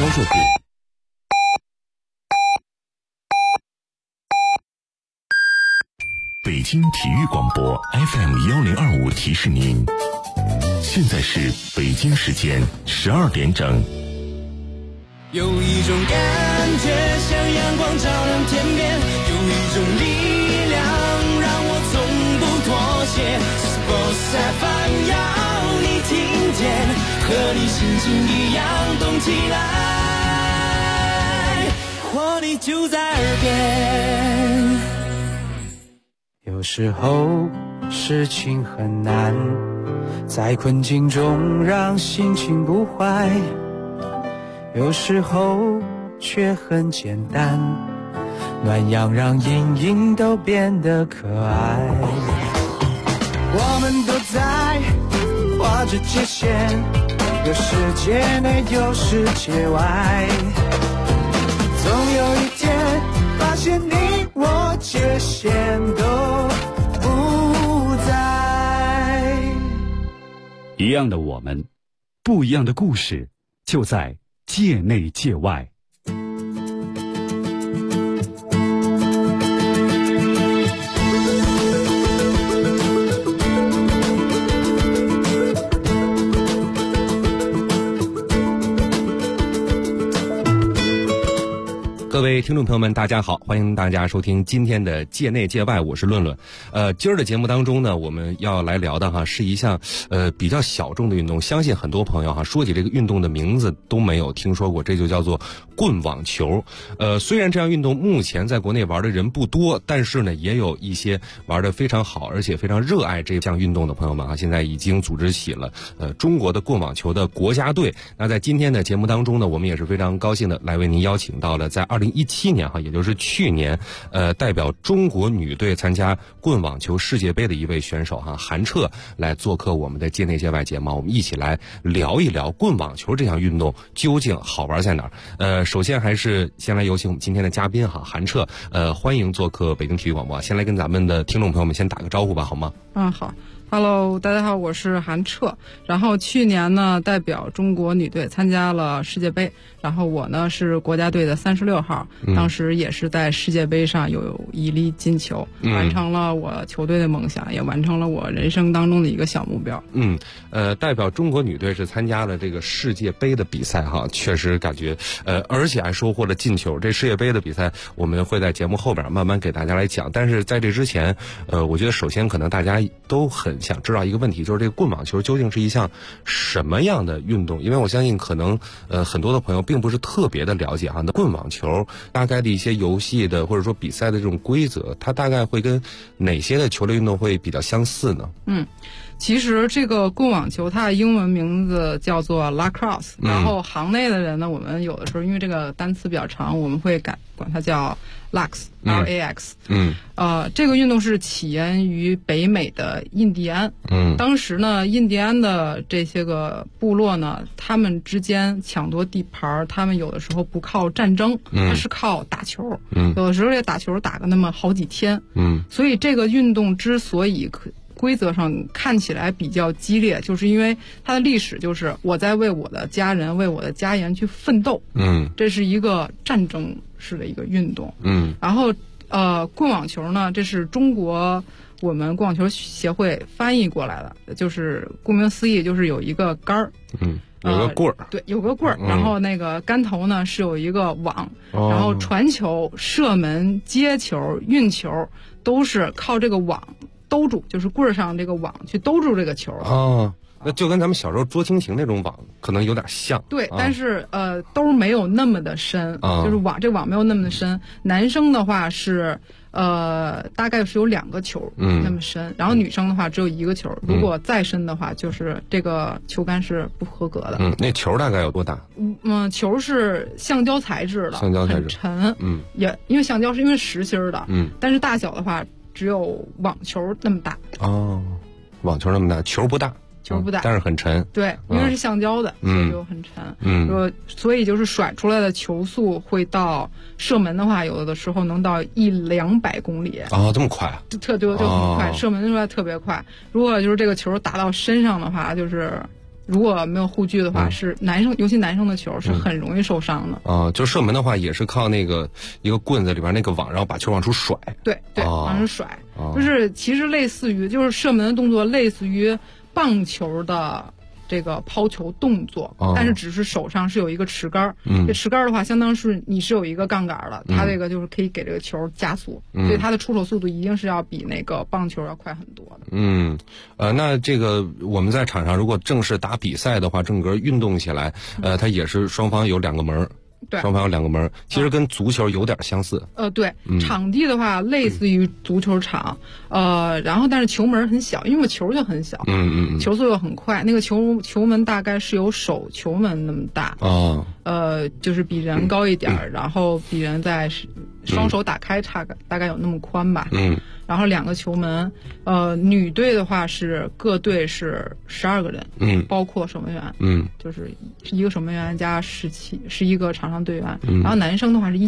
售部。北京体育广播 FM1025提示您，现在是北京时间12点整。 有一种感觉像阳光照亮天边，有一种力量让我从不妥协。Sports FM 要你听见，和你心情一样动起来，活力就在耳边。 有时候事情很难，在困境中让心情不坏，有时候却很简单，暖阳让阴影都变得可爱。我们都在画着界限，有世界内有世界外，总有一天发现你我界限都不在。 一样的我们，不一样的故事，就在界内界外。各位听众朋友们，大家好，欢迎大家收听今天的界内界外，我是论论。今儿的节目当中呢，我们要来聊的是一项比较小众的运动，相信很多朋友说起这个运动的名字都没有听说过，这就叫做棍网球。虽然这项运动目前在国内玩的人不多，但是呢，也有一些玩得非常好，而且非常热爱这项运动的朋友们现在已经组织起了中国的棍网球的国家队。那在今天的节目当中呢，我们也是非常高兴的来为您邀请到了在2017年也就是去年代表中国女队参加棍网球世界杯的一位选手韩彻来做客我们的界内界外节目，我们一起来聊一聊棍网球这项运动究竟好玩在哪儿。首先还是先来有请我们今天的嘉宾韩彻，欢迎做客北京体育广播。先来跟咱们的听众朋友们先打个招呼吧，好吗？ 好，Hello， 大家好，我是韩彻。然后去年呢，代表中国女队参加了世界杯，然后我呢是国家队的36号，当时也是在世界杯上有一粒金球，完成了我球队的梦想，也完成了我人生当中的一个小目标。 代表中国女队是参加了这个世界杯的比赛确实感觉而且还收获了进球。这世界杯的比赛我们会在节目后边慢慢给大家来讲，但是在这之前我觉得首先可能大家都很想知道一个问题，就是这个棍网球究竟是一项什么样的运动？因为我相信可能很多的朋友并不是特别的了解那棍网球大概的一些游戏的或者说比赛的这种规则，它大概会跟哪些的球类运动会比较相似呢？ 其实这个棍网球它的英文名字叫做 lacrosse，然后行内的人呢，我们有的时候因为这个单词比较长，我们会管它叫 LAX。这个运动是起源于北美的印第安。当时呢，印第安的这些个部落呢，他们之间抢夺地盘，他们有的时候不靠战争，它是靠打球。有的时候这打球打个那么好几天。所以这个运动之所以规则上看起来比较激烈，就是因为它的历史就是我在为我的家人、为我的家园去奋斗。这是一个战争式的一个运动。然后棍网球呢，这是中国我们棍网球协会翻译过来的，就是顾名思义，就是有一个杆儿。 有个棍儿， 对，有个棍儿，然后那个杆头呢是有一个网，然后传球、射门、接球、运球都是靠这个网兜住，就是棍儿上这个网去兜住这个球。 那就跟咱们小时候捉蜻蜓那种网可能有点像。 对，但是兜没有那么的深，就是这网没有那么的深。男生的话是大概是有2个球那么深，然后女生的话只有1个球，如果再深的话就是这个球杆是不合格的。 那球大概有多大？ 球是橡胶材质的， 橡胶材质很沉。也因为橡胶是因为实心的，但是大小的话只有网球那么大。 网球那么大，球不大。 球不大， 但是很沉。 对，因为是橡胶的，所以就很沉。所以就是甩出来的球速会到射门的话，有的时候能到100-200公里。 这么快？ 就很快，射门出来特别快。如果就是这个球打到身上的话，就是如果没有护具的话，是男生，尤其男生的球是很容易受伤的。 就射门的话，也是靠那个一个棍子里边那个网，然后把球往出甩。 对，往出甩，就是其实类似于就是射门的动作，类似于棒球的这个抛球动作，但是只是手上是有一个持杆，这持杆的话，相当是你是有一个杠杆的，它这个就是可以给这个球加速，所以它的出手速度一定是要比那个棒球要快很多的。 那这个我们在场上如果正式打比赛的话，整个运动起来，它也是双方有2个门。 对， 双方有2个门，其实跟足球有点相似。 对，场地的话类似于足球场，然后但是球门很小，因为球就很小，球速又很快，那个球门大概是有手球门那么大，就是比人高一点，然后比人在双手打开大概有那么宽吧，然后2个球门，女队的话是各队是12个人，包括守门员，就是1个守门员加11个场上队员，然后男生的话是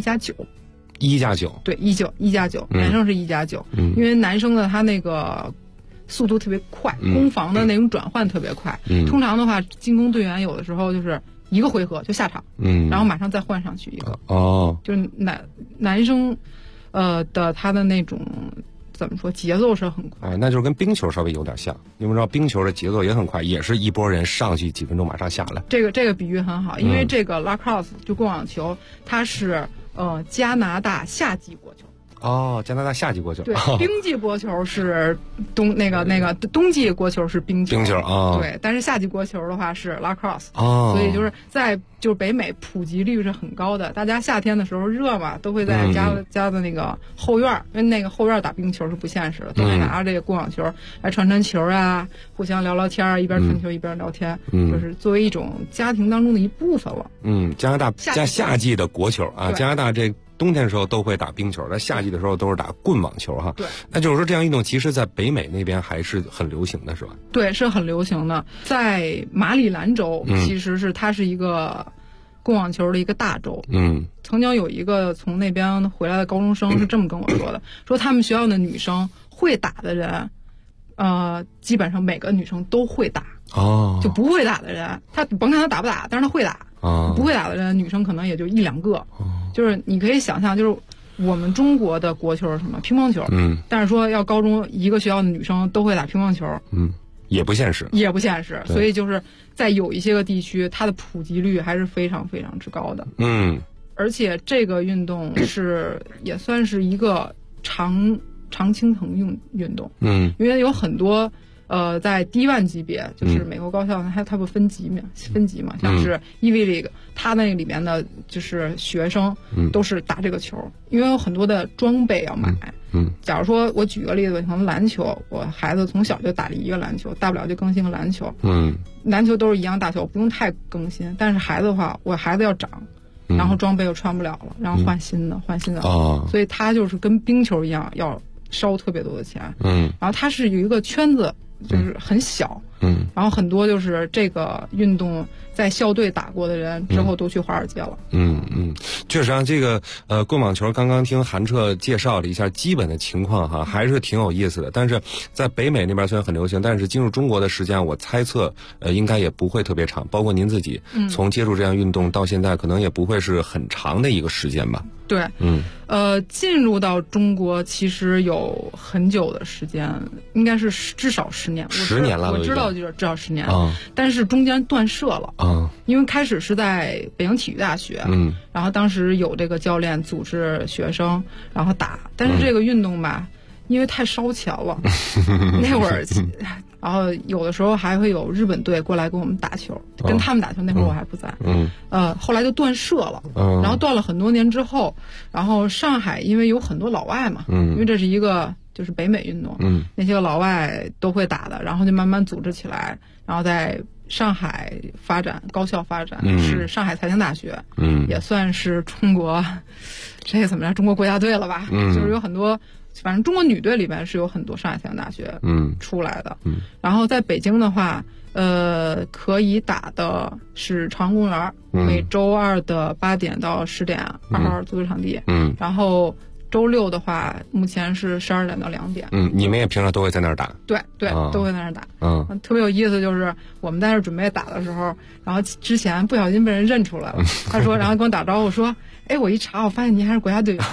1+9，1+9，对，1+9，男生是1+9，因为男生的他那个速度特别快，攻防的那种转换特别快，通常的话进攻队员有的时候就是1个回合就下场，然后马上再换上去一个，就是男生的他的那种怎么说节奏是很快， 那就是跟冰球稍微有点像，因为知道冰球的节奏也很快，也是一波人上去几分钟马上下来。 这个比喻很好，因为这个 lacrosse 就棍网球，它是加拿大夏季国球。 加拿大夏季国球。 对，冰季国球是冬季国球是冰球。对，但是夏季国球的话是 lacrosse。所以就是就是北美普及率是很高的，大家夏天的时候热嘛，都会在家的那个后院，因为那个后院打冰球是不现实的，都会拿着这个棍网球来传球啊，互相聊天啊，一边传球一边聊天，就是作为一种家庭当中的一部分了。 加拿大夏季的国球啊，加拿大这冬天的时候都会打冰球，在夏季的时候都是打棍网球哈。 对， 那就是说这样运动其实在北美那边还是很流行的，是吧？ 对，是很流行的。在马里兰州，其实它是一个棍网球的一个大洲。曾经有一个从那边回来的高中生是这么跟我说的，说他们学校的女生会打的人，基本上每个女生都会打。就不会打的人，他甭看他打不打，但是他会打。不会打的人，女生可能也就1-2个。就是你可以想象，就是我们中国的国球是什么？乒乓球。但是说要高中一个学校的女生都会打乒乓球， 也不现实。 所以就是在有一些个地区，它的普及率还是非常非常之高的。而且这个运动也算是一个常青藤运动。因为有很多。在D1级别，就是美国高校它不分级嘛，像是 EV League， 它那里面的就是学生都是打这个球，因为有很多的装备要买。假如说我举个例子，可能篮球，我孩子从小就打了一个篮球，大不了就更新个篮球。篮球都是一样大小，不用太更新。但是孩子的话，我孩子要长，然后装备又穿不了了，然后换新的，所以它就是跟冰球一样，要烧特别多的钱。然后它是有一个圈子。就是很小，然后很多就是这个运动在校队打过的人之后都去华尔街了。 确实啊，这个棍网球刚刚听韩彻介绍了一下基本的情况哈，还是挺有意思的。但是在北美那边虽然很流行，但是进入中国的时间，我猜测应该也不会特别长。包括您自己从接触这样运动到现在，可能也不会是很长的一个时间吧。 对，进入到中国其实有很久的时间，应该是至少10年。 10年了， 我知道就是至少10年，但是中间断舍了。因为开始是在北京体育大学，然后当时有这个教练组织学生，然后打，但是这个运动吧，因为太烧钱了，那会儿。然后有的时候还会有日本队过来跟我们打球，跟他们打球，那会儿我还不在。后来就断舍了。然后断了很多年之后，然后上海因为有很多老外嘛，因为这是一个就是北美运动，那些个老外都会打的，然后就慢慢组织起来，然后在上海发展，高校发展，是上海财经大学，也算是中国这个怎么着，中国国家队了吧？就是有很多。反正中国女队里面是有很多上海财经大学出来的，然后在北京的话，可以打的是朝阳公园，每周2的8点到10点，2号足球场地，然后周六的话，目前是12点到2点。 你们也平常都会在那儿打？ 对对，都会在那儿打。特别有意思，就是我们在那儿准备打的时候，然后之前不小心被人认出来了。他说，然后跟我打招呼说：“哎，我一查，我发现您还是国家队员。”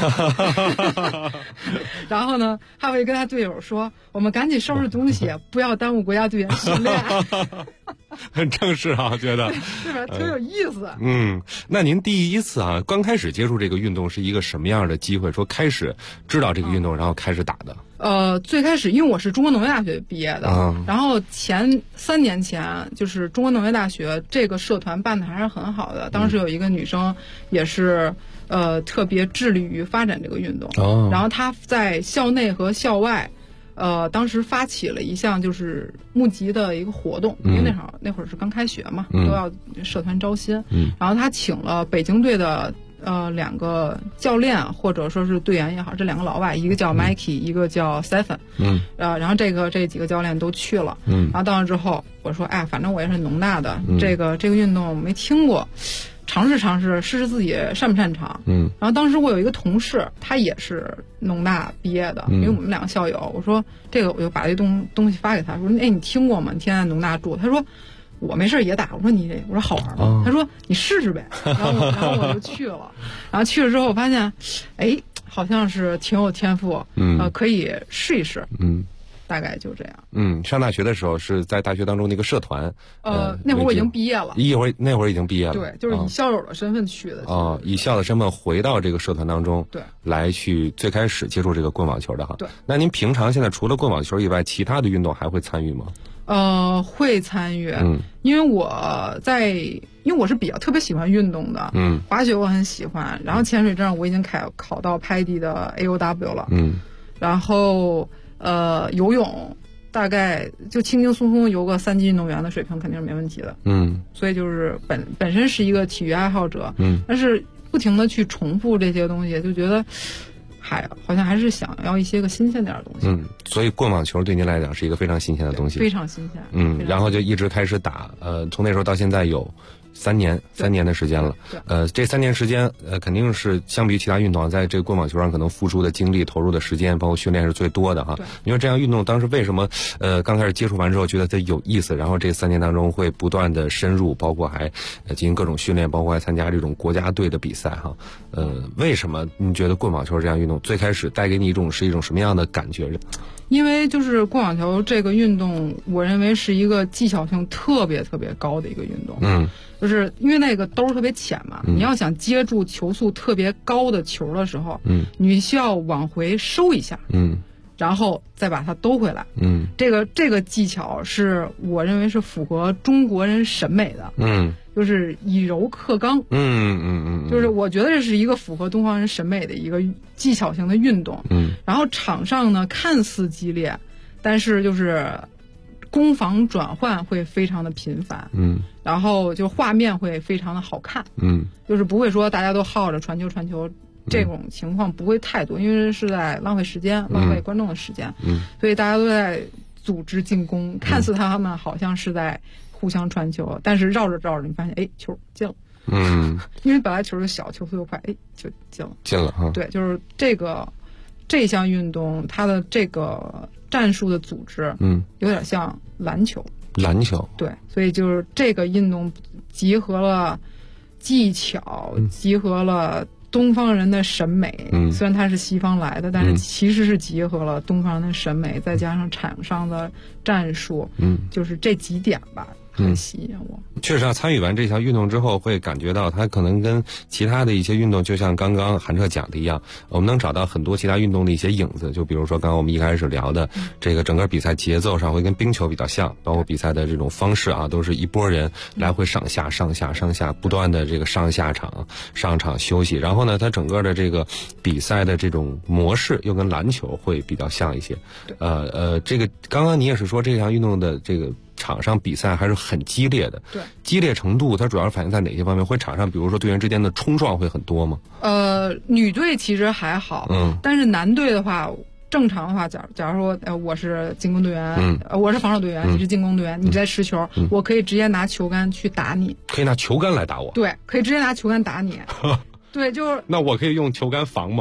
然后呢，他会跟他队友说：“我们赶紧收拾东西，不要耽误国家队员训练。” 很正式啊，觉得是吧？挺有意思。 那您第一次啊，刚开始接触这个运动是一个什么样的机会？说开始知道这个运动，然后开始打的？ 最开始因为我是中国农业大学毕业的，然后前3年前就是中国农业大学这个社团办的还是很好的，当时有一个女生也是特别致力于发展这个运动，然后她在校内和校外。当时发起了一项就是募集的一个活动，因为那会儿是刚开学嘛，都要社团招新，然后他请了北京队的2个教练或者说是队员也好，这2个老外，一个叫 Mikey，一个叫 Stephen，然后这几个教练都去了，然后到了之后，我说，哎，反正我也是农大的，这个运动没听过。尝试试试自己擅不擅长。然后当时我有一个同事，他也是农大毕业的，因为我们2个校友。我说这个，我就把这东西发给他，说，哎，你听过吗？你天天在农大住。他说我没事也打。我说我说好玩吗？他说你试试呗。然后我就去了。然后去了之后，我发现，哎，好像是挺有天赋，可以试一试。大概就这样。 上大学的时候是在大学当中的一个社团。 那会儿我已经毕业了。 那会儿已经毕业了。 对，就是以校友的身份去的。 以校的身份回到这个社团当中。 对。来去最开始接触这个棍网球的哈。 对。 那您平常现在除了棍网球以外，其他的运动还会参与吗？ 会参与。因为我是比较特别喜欢运动的。滑雪我很喜欢，然后潜水证我已经考到拍地的 AOW 了。然后。游泳大概就轻轻松松游个3级运动员的水平肯定是没问题的。所以就是本身是一个体育爱好者。但是不停的去重复这些东西，就觉得好像还是想要一些个新鲜点的东西。 所以棍网球对您来讲是一个非常新鲜的东西。 非常新鲜。 然后就一直开始打，从那时候到现在有3年的时间了。这3年时间，肯定是相比于其他运动，在这个棍网球上可能付出的精力、投入的时间，包括训练是最多的哈。因为这样运动当时为什么刚开始接触完之后觉得它有意思，然后这3年当中会不断的深入，包括还进行各种训练，包括还参加这种国家队的比赛哈。为什么你觉得棍网球这样运动最开始带给你是一种什么样的感觉？ 因为就是棍网球这个运动，我认为是一个技巧性特别特别高的一个运动。就是因为那个兜特别浅嘛，你要想接住球速特别高的球的时候，你需要往回收一下，然后再把它兜回来。这个技巧是我认为是符合中国人审美的。就是以柔克刚。就是我觉得这是一个符合东方人审美的一个技巧型的运动。然后场上呢看似激烈，但是就是攻防转换会非常的频繁。然后就画面会非常的好看。就是不会说大家都耗着传球。这种情况不会太多，因为是在浪费时间，浪费观众的时间。所以大家都在组织进攻，看似他们好像是在互相传球，但是绕着你发现，哎，球进了。因为本来球就小，球速又快，哎，就进了哈。对，就是这项运动，它的这个战术的组织，有点像篮球。对，所以就是这个运动集合了技巧，集合了东方人的审美。虽然它是西方来的，但是其实是结合了东方人的审美，再加上场上的战术。就是这几点吧，很吸引我。 确实参与完这项运动之后，会感觉到它可能跟其他的一些运动，就像刚刚韩彻讲的一样，我们能找到很多其他运动的一些影子。就比如说刚刚我们一开始聊的，这个整个比赛节奏上会跟冰球比较像，包括比赛的这种方式啊，都是一拨人来回上下不断的这个上场休息。然后呢，它整个的这个比赛的这种模式又跟篮球会比较像一些。这个刚刚你也是说这项运动的这个场上比赛还是很激烈的。 对， 激烈程度它主要是反映在哪些方面？会场上比如说队员之间的冲撞会很多吗？ 女队其实还好。但是男队的话，正常的话，假如说我是进攻队员，我是防守队员，你是进攻队员，你在持球，我可以直接拿球杆去打你。 可以拿球杆来打我？ 对，可以直接拿球杆打你。对，就是。 那我可以用球杆防吗？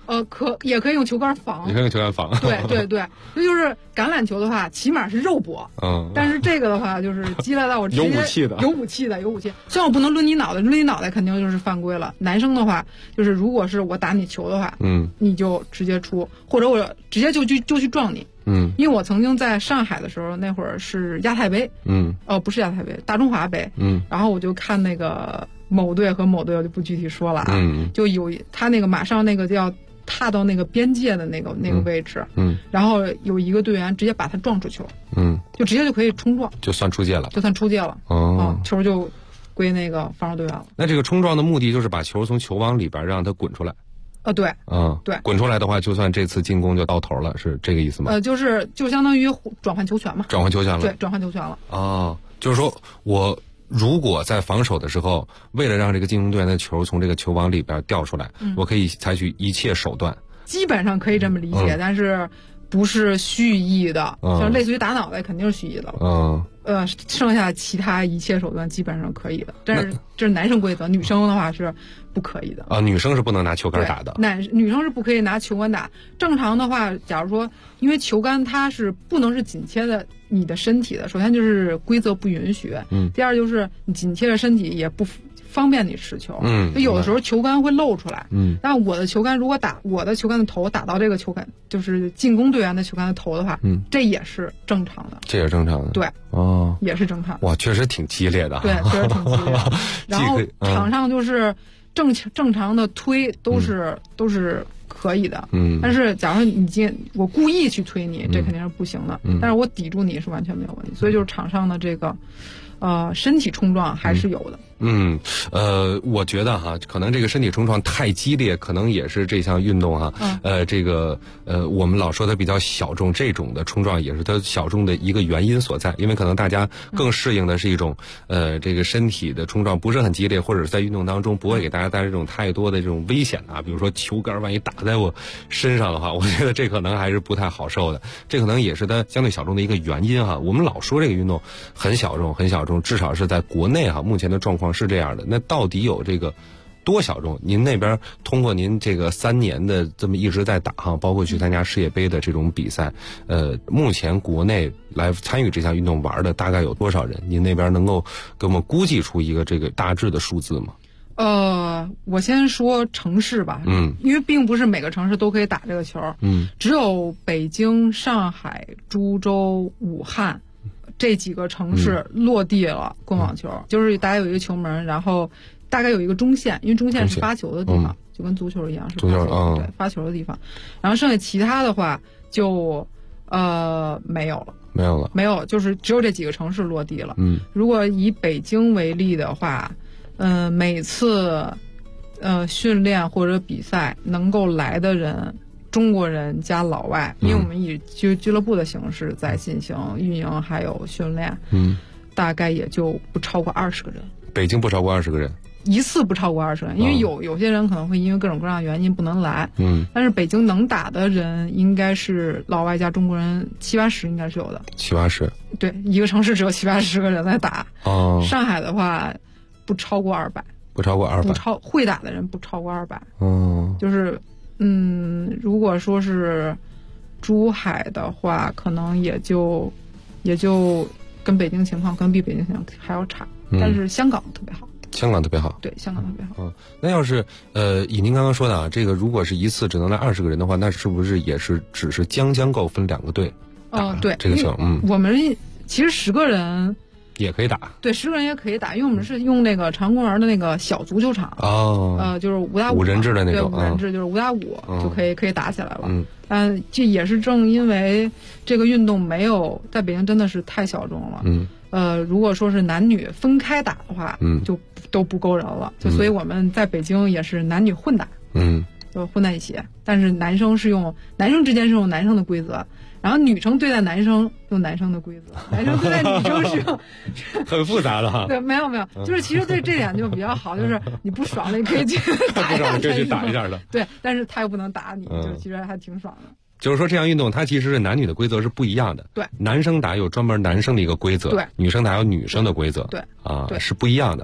也可以用球杆防， 也可以用球杆防。 对对对，这就是橄榄球的话，起码是肉搏。但是这个的话，就是激烈到我直接有武器的。 虽然我不能抡你脑袋，抡你脑袋肯定就是犯规了。男生的话，就是如果是我打你球的话，你就直接出，或者我直接就去撞你。因为我曾经在上海的时候，那会儿是亚太杯，不是亚太杯，大中华杯，然后我就看那个某队和某队，我就不具体说了啊，就有他那个马上那个就要踏到那个边界的那个位置，然后有一个队员直接把他撞出球，就直接就可以冲撞， 就算出界了， 球就归那个防守队员了。 那这个冲撞的目的就是把球从球网里边让它滚出来。 对，对， 滚出来的话，就算这次进攻就到头了，是这个意思吗？ 就相当于转换球权嘛。 转换球权了。 对，转换球权了。 就是说我如果在防守的时候，为了让这个进攻队员的球从这个球网里边掉出来，我可以采取一切手段。 基本上可以这么理解，但是不是蓄意的，像类似于打脑袋肯定是蓄意的了。剩下其他一切手段基本上可以的，但是这是男生规则，女生的话是不可以的。女生是不能拿球杆打的。女生是不可以拿球杆打。正常的话，假如说，因为球杆它是不能是紧贴的你的身体的，首先就是规则不允许，第二就是你紧贴着身体也不方便你持球，就有的时候球杆会露出来，但我的球杆如果我的球杆的头打到这个球杆，就是进攻队员的球杆的头的话，这也是正常的， 这也是正常的， 对，也是正常的。 哇，确实挺激烈的， 对，确实挺激烈的。然后场上就是正常的推都是可以的，但是假如我故意去推你，这肯定是不行的，但是我抵住你是完全没有问题，所以就是场上的这个身体冲撞还是有的。 我觉得哈，可能这个身体冲撞太激烈，可能也是这项运动哈，我们老说它比较小众，这种的冲撞也是它小众的一个原因所在，因为可能大家更适应的是一种这个身体的冲撞不是很激烈，或者是在运动当中不会给大家带来这种太多的这种危险啊，比如说球杆万一打在我身上的话，我觉得这可能还是不太好受的，这可能也是它相对小众的一个原因哈。我们老说这个运动很小众，至少是在国内哈，目前的状况是这样的。那到底有这个多小众？您那边通过您这个3年的这么一直在打哈，包括去参加世界杯的这种比赛，目前国内来参与这项运动玩的大概有多少人？您那边能够给我们估计出一个这个大致的数字吗？ 我先说城市吧，因为并不是每个城市都可以打这个球，只有北京、上海、株洲、武汉这几个城市落地了棍网球，就是大家有一个球门，然后大概有一个中线，因为中线是发球的地方，就跟足球一样是发球，对，发球的地方。然后剩下其他的话就没有了，就是只有这几个城市落地了。如果以北京为例的话，每次训练或者比赛能够来的人，中国人加老外，因为我们以俱乐部的形式在进行运营还有训练，大概也就不超过20个人。北京不超过20个人，一次不超过20个人，因为有些人可能会因为各种各样的原因不能来，但是北京能打的人应该是老外加中国人70-80应该是有的，70-80，对，一个城市只有70-80个人在打。上海的话不超过200，会打的人不超过200，就是。如果说是珠海的话，可能也就跟北京情况跟比北京情况还要差，但是香港特别好。对，香港特别好。 那要是以您刚刚说的啊，这个如果是一次只能来20个人的话，那是不是也是只是将够分2个队？ 对， 这个球， 我们其实10个人。 也可以打， 对，10个人也可以打，因为我们是用那个长公园的那个小足球场，就是5打5 人制的那种， 对，5人制就是5打5就可以打起来了。这也是正因为这个运动没有在北京真的是太小众了。如果说是男女分开打的话，就都不够人了，所以我们在北京也是男女混打，就混在一起，但是男生之间是用男生的规则。然后女生对待男生用男生的规则，男生对待女生是用很复杂的哈。 对，没有，就是其实对这点就比较好，就是你不爽了，你可以去打一下， 可以去打一下的。 对，但是他又不能打你，就其实还挺爽的。 就是说，这项运动它其实是男女的规则是不一样的。 对， 男生打有专门男生的一个规则， 对， 女生打有女生的规则。 对， 是不一样的。 对，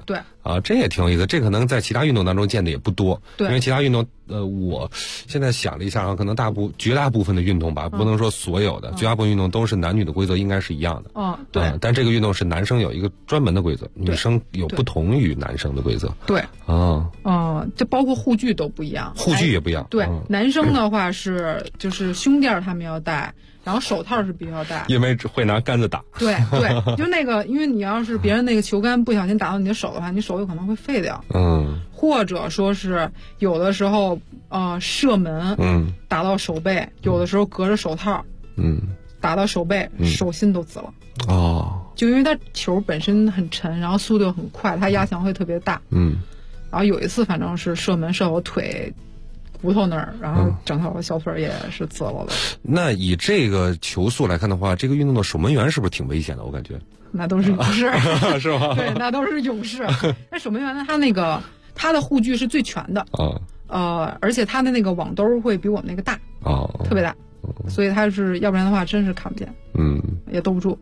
啊，这也挺有意思，这可能在其他运动当中见的也不多。 对， 因为其他运动，我现在想了一下啊，可能绝大部分的运动吧，不能说所有的，绝大部分运动都是男女的规则应该是一样的。 对。 但这个运动是男生有一个专门的规则，女生有不同于男生的规则。 对。这包括护具都不一样。 护具也不一样。 对，男生的话就是胸垫他们要戴。然后手套是必须要戴， 因为会拿杆子打。 对，就那个，因为你要是别人那个球杆不小心打到你的手的话，你手有可能会废掉。或者说是有的时候射门，打到手背，有的时候隔着手套，打到手背，手心都紫了。就因为它球本身很沉，然后速度很快，它压强会特别大。然后有一次反正是射门射我腿骨头那儿，然后整条小腿也是紫了的。那以这个球速来看的话，这个运动的守门员是不是挺危险的？我感觉那都是勇士， 是吗？ 对，那都是勇士。那守门员呢，他的护具是最全的而且他的那个网兜会比我们那个大特别大，所以他是要不然的话真是看不见，也兜不住。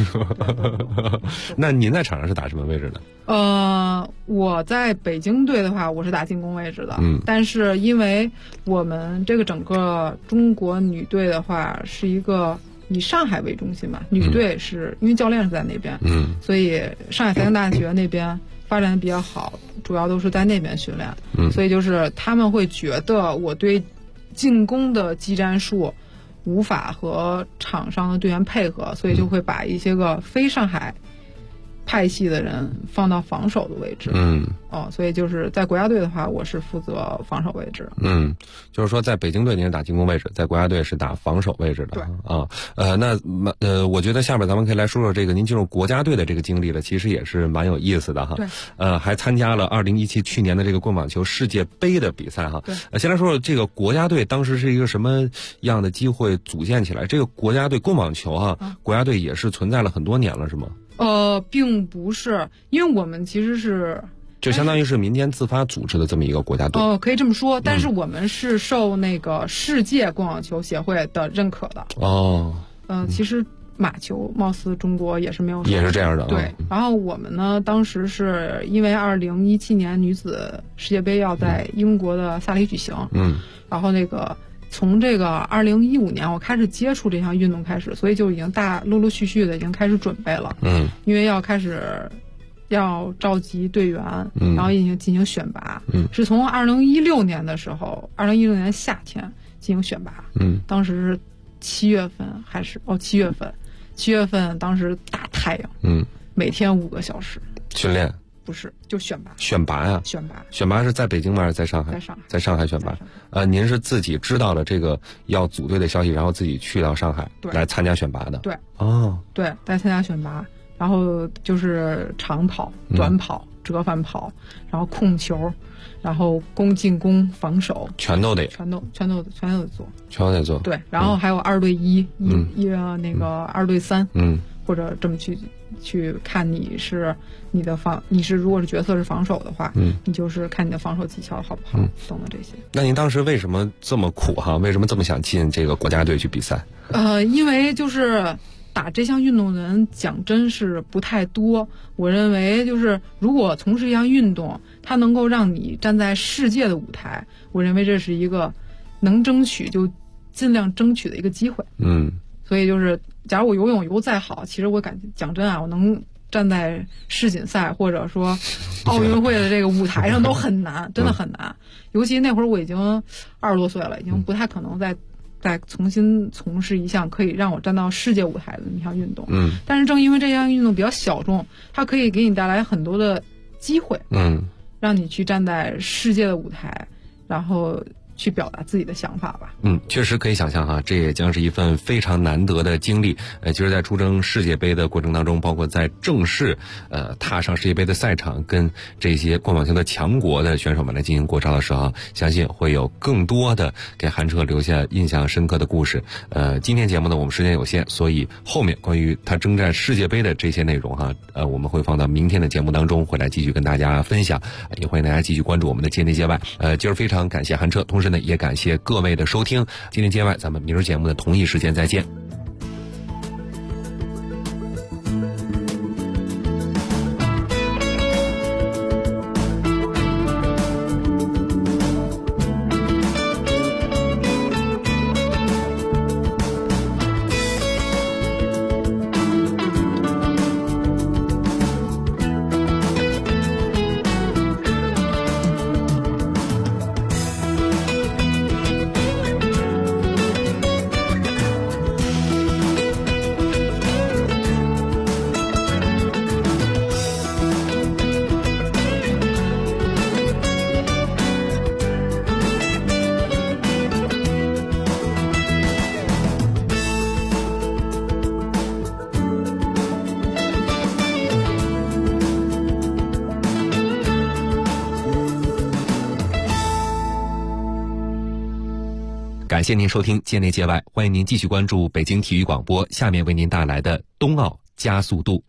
那您在场上是打什么位置的？ 我在北京队的话，我是打进攻位置的。但是因为我们这个整个中国女队的话是一个以上海为中心嘛，女队是因为教练是在那边，所以上海财经大学那边发展的比较好，主要都是在那边训练。所以就是他们会觉得我对进攻的技战术无法和场上的队员配合，所以就会把一些个非上海派系的人放到防守的位置。所以就是在国家队的话，我是负责防守位置。 就是说在北京队您是打进攻位置，在国家队是打防守位置的。对我觉得下面咱们可以来说说这个您进入国家队的这个经历了，其实也是蛮有意思的哈。 对。 还参加了2017去年的这个棍网球世界杯的比赛哈。 对。 先来说说这个国家队当时是一个什么样的机会组建起来？这个国家队棍网球国家队也是存在了很多年了，是吗？ 并不是，因为我们其实是就相当于是民间自发组织的这么一个国家队。 可以这么说，但是我们是受那个世界棍网球协会的认可的。其实马球貌似中国也是没有， 也是这样的。 对，然后我们呢，当时是因为2017年女子世界杯要在英国的萨里举行，然后那个。从这个2015年我开始接触这项运动开始，所以就已经陆陆续续的已经开始准备了。因为要召集队员，然后进行选拔。是从2016年的时候，2016年夏天进行选拔。当时是7月份还是7月份，当时大太阳。每天5个小时训练。 不是，就选拔。 选拔呀？选拔是在北京吗？还是在上海？在上海选拔。您是自己知道了这个要组队的消息，然后自己去到上海来参加选拔的？ 对。对，来参加选拔，然后就是长跑、短跑、折返跑，然后控球，然后进攻、防守，全都得做。全都得做。对，然后还有2对1，那个2对3，或者这么去看你是如果是角色是防守的话，你就是看你的防守技巧好不好，等等这些。 那您当时为什么这么苦为什么这么想进这个国家队去比赛？ 因为就是打这项运动的人讲真是不太多。我认为就是如果从事一项运动，它能够让你站在世界的舞台，我认为这是一个能争取就尽量争取的一个机会。所以就是假如我游泳游再好，其实我讲真我能站在世锦赛或者说奥运会的这个舞台上都很难，真的很难。尤其那会儿我已经20多岁了，已经不太可能再重新从事一项可以让我站到世界舞台的一项运动。但是正因为这项运动比较小众，它可以给你带来很多的机会，让你去站在世界的舞台，然后去表达自己的想法吧。 确实可以想象这也将是一份非常难得的经历。其实在出征世界杯的过程当中，包括在正式踏上世界杯的赛场，跟这些棍网球的强国的选手们来进行过招的时候，相信会有更多的给韩澈留下印象深刻的故事。今天节目呢，我们时间有限，所以后面关于他征战世界杯的这些内容我们会放到明天的节目当中，会来继续跟大家分享。也欢迎大家继续关注我们的界内界外。今儿非常感谢韩澈，同时呢也感谢各位的收听。今天界外，咱们明儿节目的同一时间再见。 感谢您收听界内界外，欢迎您继续关注北京体育广播，下面为您带来的冬奥加速度。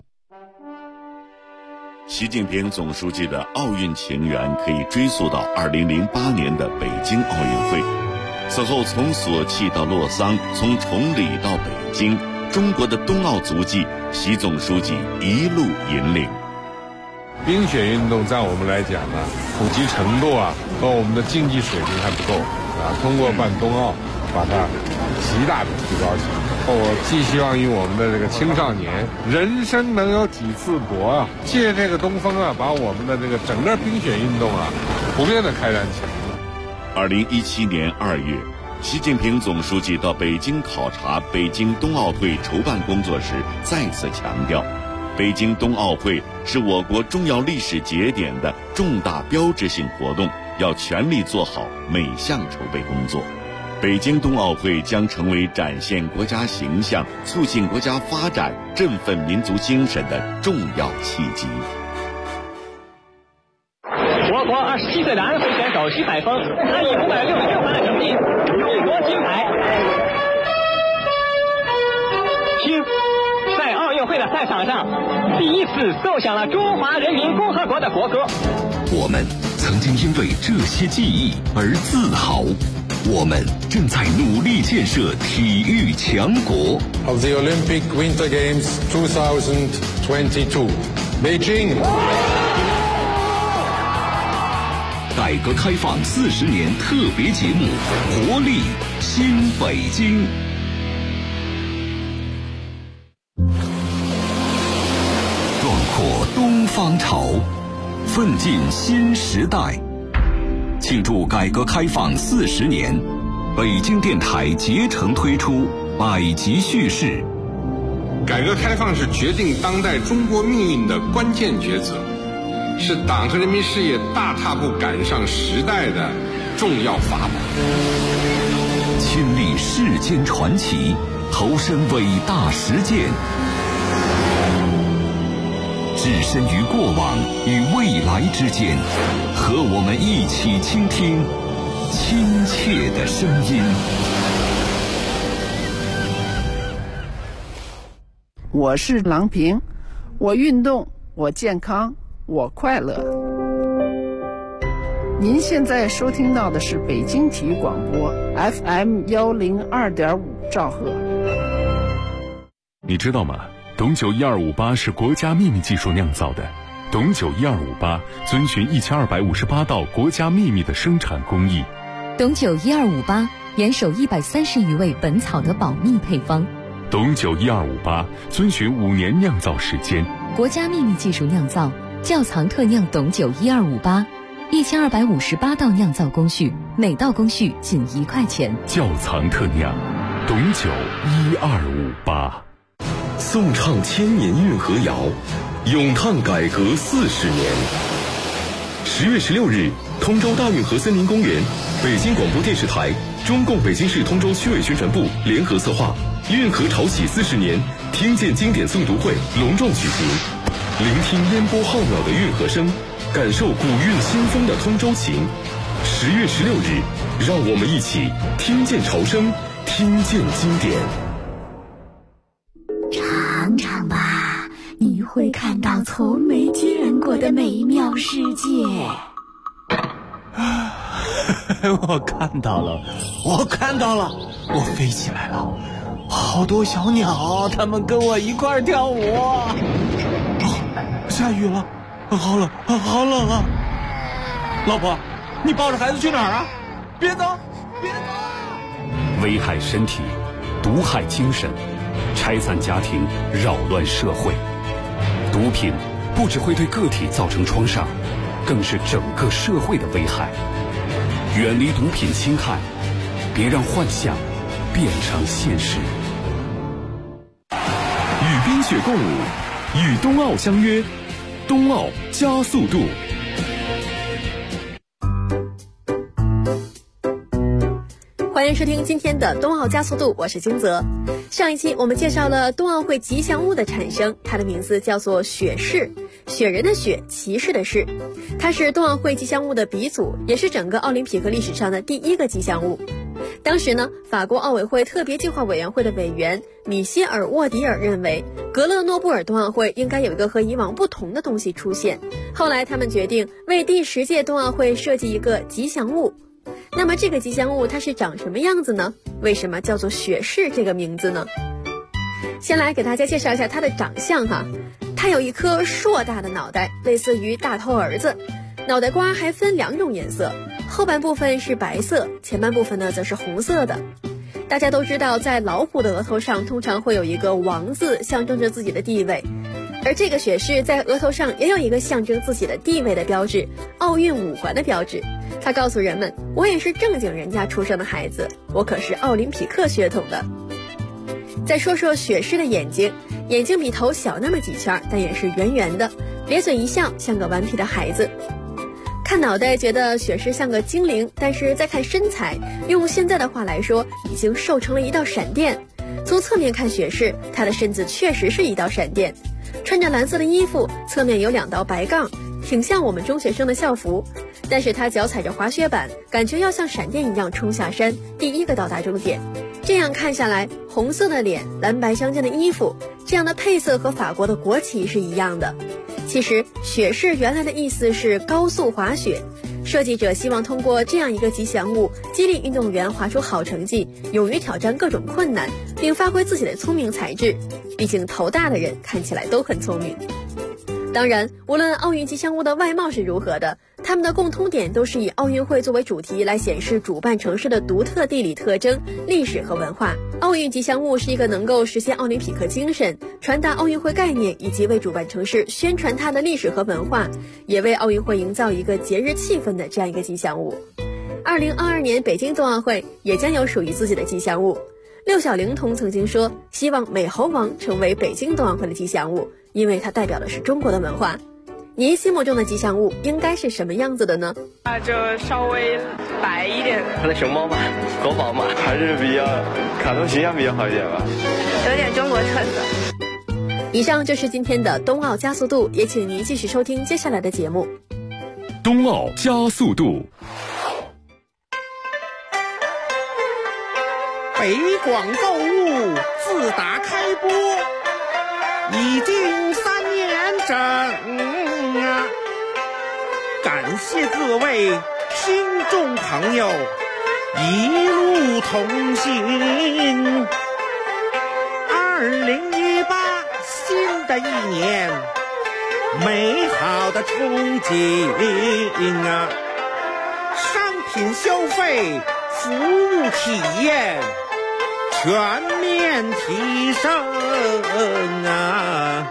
习近平总书记的奥运情缘可以追溯到2008年的北京奥运会。此后从索契到洛桑，从崇礼到北京，中国的冬奥足迹，习总书记一路引领。 冰雪运动在我们来讲呢，普及程度和我们的竞技水平还不够通过办冬奥，把它极大的提高起来。我寄希望于我们的这个青少年，人生能有几次搏借这个东风把我们的这个整个冰雪运动普遍的开展起来。 2017年2月，习近平总书记到北京考察北京冬奥会筹办工作时，再次强调，北京冬奥会是我国重要历史节点的重大标志性活动，要全力做好每项筹备工作。北京冬奥会将成为展现国家形象、促进国家发展、振奋民族精神的重要契机。 我国27岁的安徽选手徐海峰，他以566分的成绩勇夺金牌。听，在奥运会的赛场上，第一次奏响了中华人民共和国的国歌。 我们曾经因为这些记忆而自豪。我们正在努力建设体育强国。 Of the Olympic Winter Games 2022, Beijing. 改革开放40年特别节目，活力新北京。壮阔东方潮，奋进新时代。庆祝改革开放40年，北京电台竭诚推出百集叙事。 改革开放是决定当代中国命运的关键抉择，是党和人民事业大踏步赶上时代的重要法宝。 亲历世间传奇，投身伟大实践，置身于过往与未来之间，和我们一起倾听亲切的声音。 我是郎平，我运动，我健康，我快乐。您现在收听到的是北京体育广播 FM 102.5兆赫。 你知道吗？董酒12588是国家秘密技术酿造的。董酒12588遵循1258道国家秘密的生产工艺。 董酒1258严守130余位本草的保密配方。 董酒12588遵循5年酿造时间。 国家秘密技术酿造，窖藏特酿董酒12581，1258道酿造工序，每道工序仅1块钱。 窖藏特酿，董酒12588。 颂唱千年运河谣，咏叹改革40年。10月16日，通州大运河森林公园，北京广播电视台、中共北京市通州区委宣传部联合策划运河潮起40年听见经典诵读会隆重举行，聆听烟波浩渺的运河声，感受古韵新风的通州情。10月16日，让我们一起听见潮声，听见经典。 尝尝吧，你会看到从没见过的美妙世界。 我看到了，我飞起来了，好多小鸟，它们跟我一块跳舞。下雨了，好冷啊！老婆，你抱着孩子去哪儿啊？别走！ 危害身体，毒害精神，拆散家庭，扰乱社会。毒品不只会对个体造成创伤，更是整个社会的危害。远离毒品侵害，别让幻想变成现实。 与冰雪共舞，与冬奥相约，冬奥加速度。 欢迎收听今天的冬奥加速度，我是金泽。上一期我们介绍了冬奥会吉祥物的产生，它的名字叫做雪士，雪人的雪，骑士的士。它是冬奥会吉祥物的鼻祖，也是整个奥林匹克历史上的第一个吉祥物。 当时呢，法国奥委会特别计划委员会的委员米歇尔·沃迪尔认为，格勒诺布尔冬奥会应该有一个和以往不同的东西出现。后来他们决定为第10届冬奥会设计一个吉祥物。那么这个吉祥物它是长什么样子呢？为什么叫做雪士这个名字呢？先来给大家介绍一下它的长相哈。它有一颗硕大的脑袋，类似于大头儿子。脑袋瓜还分2种颜色，后半部分是白色，前半部分呢则是红色的。大家都知道，在老虎的额头上通常会有一个王字，象征着自己的地位。而这个雪士在额头上也有一个象征自己的地位的标志，奥运5环的标志。他告诉人们，我也是正经人家出生的孩子，我可是奥林匹克血统的。再说说雪士的眼睛，眼睛比头小那么几圈，但也是圆圆的，咧嘴一笑，像个顽皮的孩子。看脑袋觉得雪士像个精灵，但是再看身材，用现在的话来说，已经瘦成了一道闪电。从侧面看雪士，他的身子确实是一道闪电，穿着蓝色的衣服，侧面有2道白杠，挺像我们中学生的校服。但是他脚踩着滑雪板，感觉要像闪电一样冲下山，第一个到达终点。这样看下来，红色的脸，蓝白相间的衣服，这样的配色和法国的国旗是一样的。其实雪士原来的意思是高速滑雪，设计者希望通过这样一个吉祥物，激励运动员滑出好成绩，勇于挑战各种困难，并发挥自己的聪明才智。毕竟头大的人看起来都很聪明。当然，无论奥运吉祥物的外貌是如何的，它们的共通点都是以奥运会作为主题来显示主办城市的独特地理特征、历史和文化。奥运吉祥物是一个能够实现奥林匹克精神、传达奥运会概念以及为主办城市宣传它的历史和文化，也为奥运会营造一个节日气氛的这样一个吉祥物。2022年北京冬奥会也将有属于自己的吉祥物。六小龄童曾经说，希望美猴王成为北京冬奥会的吉祥物，因为它代表的是中国的文化。您心目中的吉祥物应该是什么样子的呢？ 就稍微白一点， 可能熊猫吧，国宝嘛，还是比较卡通形象比较好一点吧， 有点中国特色。 以上就是今天的冬奥加速度，也请您继续收听接下来的节目。 冬奥加速度。 北广购物自打开播已经3年整啊！感谢各位听众朋友一路同行。2018新的一年，美好的憧憬啊！商品消费、服务体验全面提升啊！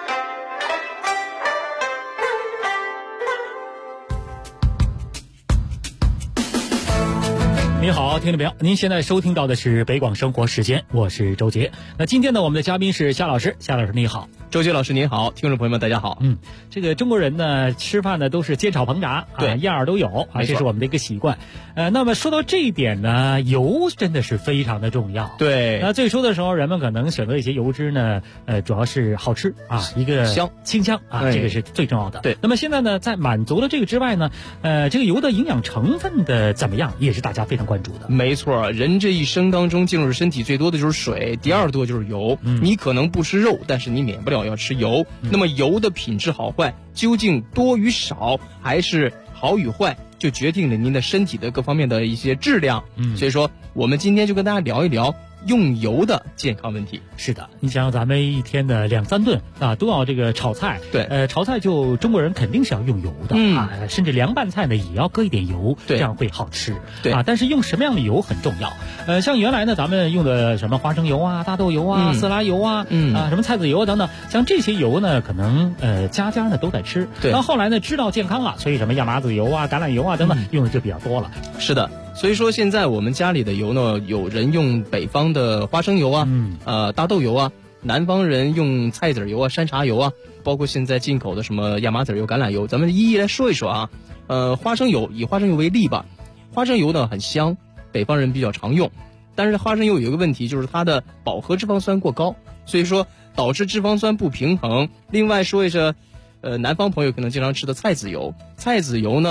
您好，听众朋友，您现在收听到的是北广生活时间，我是周杰。那今天呢，我们的嘉宾是夏老师，夏老师你好。 周杰老师您好，听众朋友们大家好。 这个中国人呢，吃饭呢都是煎炒烹炸， 对， 样儿都有啊，这是我们的一个习惯。那么说到这一点呢，油真的是非常的重要。 对， 那最初的时候，人们可能选择一些油脂呢，主要是好吃啊，一个清香啊，这个是最重要的。 对， 那么现在呢，在满足了这个之外呢，这个油的营养成分的怎么样，也是大家非常关注的。 没错，人这一生当中进入身体最多的就是水，第二多就是油。你可能不吃肉，但是你免不了要吃油。那么油的品质好坏，究竟多与少，还是好与坏，就决定了您的身体的各方面的一些质量。所以说，我们今天就跟大家聊一聊用油的健康问题。 是的，你想咱们一天的2、3顿啊，都要这个炒菜。 对， 炒菜就中国人肯定是要用油的啊，甚至凉拌菜呢也要搁一点油，这样会好吃。 对啊，但是用什么样的油很重要。像原来呢，咱们用的什么花生油啊、大豆油啊、色拉油啊，什么菜籽油啊等等，像这些油呢，可能家家呢都在吃。 对， 到后来呢，知道健康了，所以什么亚麻籽油啊、橄榄油啊等等，用的就比较多了。 是的。所以说现在我们家里的油呢，有人用北方的花生油啊，大豆油啊，南方人用菜籽油啊、山茶油啊，包括现在进口的什么亚麻籽油、橄榄油，咱们一一来说一说啊。花生油，以花生油为例吧，花生油呢很香，北方人比较常用，但是花生油有一个问题，就是它的饱和脂肪酸过高，所以说导致脂肪酸不平衡。另外说一说，南方朋友可能经常吃的菜籽油，菜籽油呢，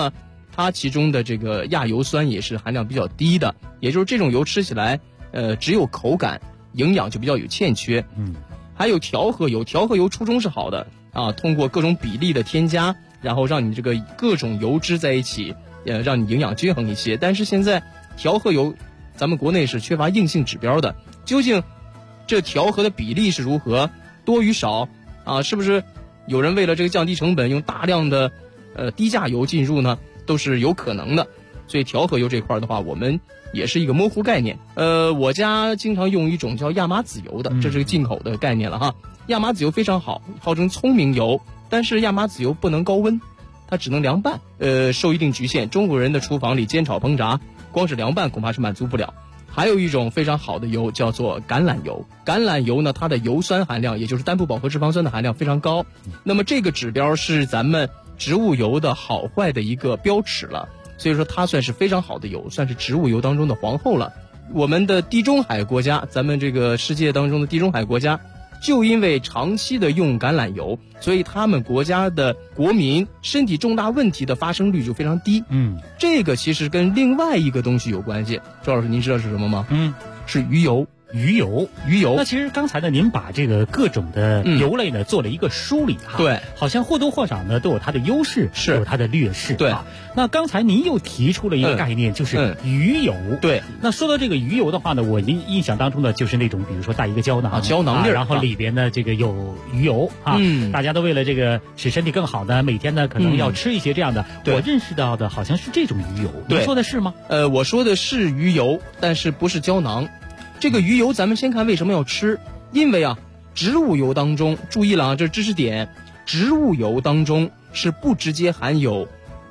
它其中的这个亚油酸也是含量比较低的，也就是这种油吃起来，只有口感，营养就比较有欠缺。还有调和油，调和油初衷是好的啊，通过各种比例的添加，然后让你这个各种油脂在一起，让你营养均衡一些。但是现在调和油，咱们国内是缺乏硬性指标的，究竟这调和的比例是如何，多与少啊？是不是有人为了这个降低成本，用大量的低价油进入呢？都是有可能的。所以调和油这块的话，我们也是一个模糊概念。我家经常用一种叫亚麻籽油的，这是个进口的概念了哈。亚麻籽油非常好，号称聪明油，但是亚麻籽油不能高温，它只能凉拌，受一定局限。中国人的厨房里煎炒烹炸，光是凉拌恐怕是满足不了。还有一种非常好的油叫做橄榄油，橄榄油呢，它的油酸含量，也就是单不饱和脂肪酸的含量非常高。那么这个指标是咱们植物油的好坏的一个标尺了。所以说它算是非常好的油，算是植物油当中的皇后了。我们的地中海国家，咱们这个世界当中的地中海国家，就因为长期的用橄榄油，所以他们国家的国民身体重大问题的发生率就非常低。这个其实跟另外一个东西有关系。周老师，您知道是什么吗？是鱼油。 鱼油。那其实刚才呢，您把这个各种的油类呢做了一个梳理哈。 对， 好像或多或少呢都有它的优势， 是有它的劣势。 对。 那刚才您又提出了一个概念，就是鱼油。 对。 那说到这个鱼油的话呢，我印象当中呢就是那种，比如说带一个胶囊， 胶囊粒儿， 然后里边呢这个有鱼油啊。大家都为了这个使身体更好呢，每天呢可能要吃一些这样的。我认识到的好像是这种鱼油，您说的是吗？ 我说的是鱼油，但是不是胶囊。这个鱼油咱们先看为什么要吃，因为啊，植物油当中，注意了啊，这是知识点，植物油当中是不直接含有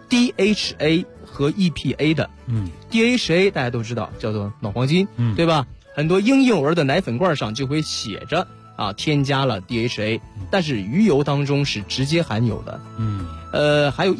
DHA 和 EPA 的。DHA 大家都知道叫做脑黄金，对吧？很多婴幼儿的奶粉罐上就会写着啊，添加了 DHA， 但是鱼油当中是直接含有的。还有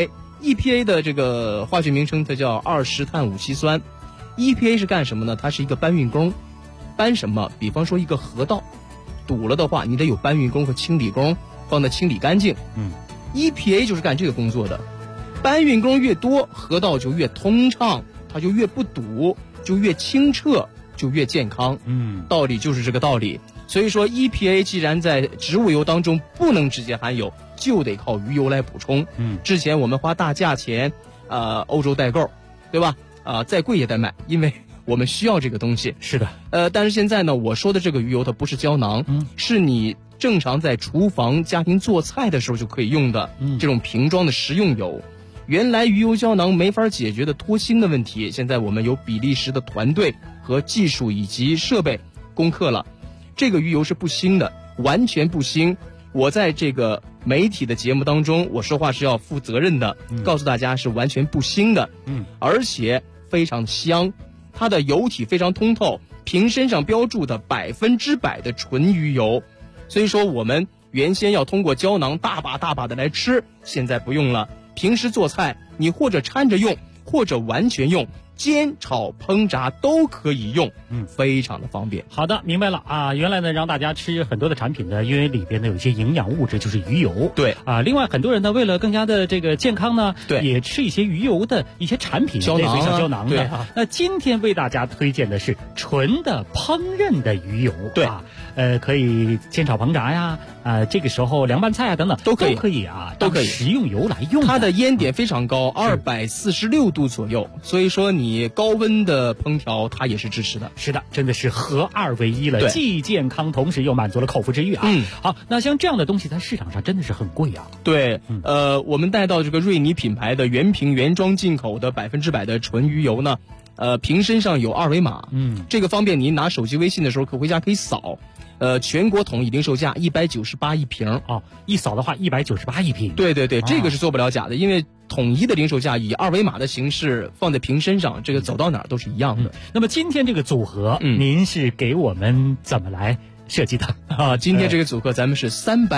EPA 的这个化学名称它叫2-碳五烯酸。EPA 是干什么呢？它是一个搬运工，搬什么？比方说一个河道堵了的话，你得有搬运工和清理工帮它清理干净。EPA 就是干这个工作的。搬运工越多，河道就越通畅，它就越不堵，就越清澈，就越健康。道理就是这个道理。所以说 EPA 既然在植物油当中不能直接含有，就得靠鱼油来补充。之前我们花大价钱欧洲代购，对吧？再贵也得买，因为我们需要这个东西。 是的。 但是现在呢，我说的这个鱼油它不是胶囊，是你正常在厨房家庭做菜的时候就可以用的这种瓶装的食用油。原来鱼油胶囊没法解决的脱星的问题，现在我们有比利时的团队和技术以及设备攻克了。这个鱼油是不腥的，完全不腥。我在这个媒体的节目当中，我说话是要负责任的，告诉大家是完全不腥的，而且非常香，它的油体非常通透，瓶身上标注的100%的纯鱼油。所以说我们原先要通过胶囊大把大把的来吃，现在不用了。平时做菜你或者掺着用，或者完全用，煎炒烹炸都可以用，非常的方便。 好的，明白了啊。原来呢让大家吃很多的产品呢，因为里边呢有一些营养物质，就是鱼油。 对啊，另外很多人呢为了更加的这个健康呢， 对， 也吃一些鱼油的一些产品， 胶囊类似像胶囊的。 对那今天为大家推荐的是纯的烹饪的鱼油。 对可以煎炒烹炸呀，这个时候凉拌菜啊等等都可以都可以食用油来用。 它的烟点非常高，246度左右，所以说你高温的烹调它也是支持的。 是的，真的是合二为一了，既健康同时又满足了口腹之欲啊。好，那像这样的东西在市场上真的是很贵啊。 对，我们带到这个瑞尼品牌的原瓶原装进口的100%的纯鱼油呢，瓶身上有2维码，这个方便您拿手机微信的时候回家可以扫。全国统一零售价198一瓶一扫的话198一瓶。 对，这个是做不了假的，因为统一的零售价以2维码的形式放在瓶身上，这个走到哪儿都是一样的。 那么今天这个组合，您是给我们怎么来设计的啊？今天这个组合咱们是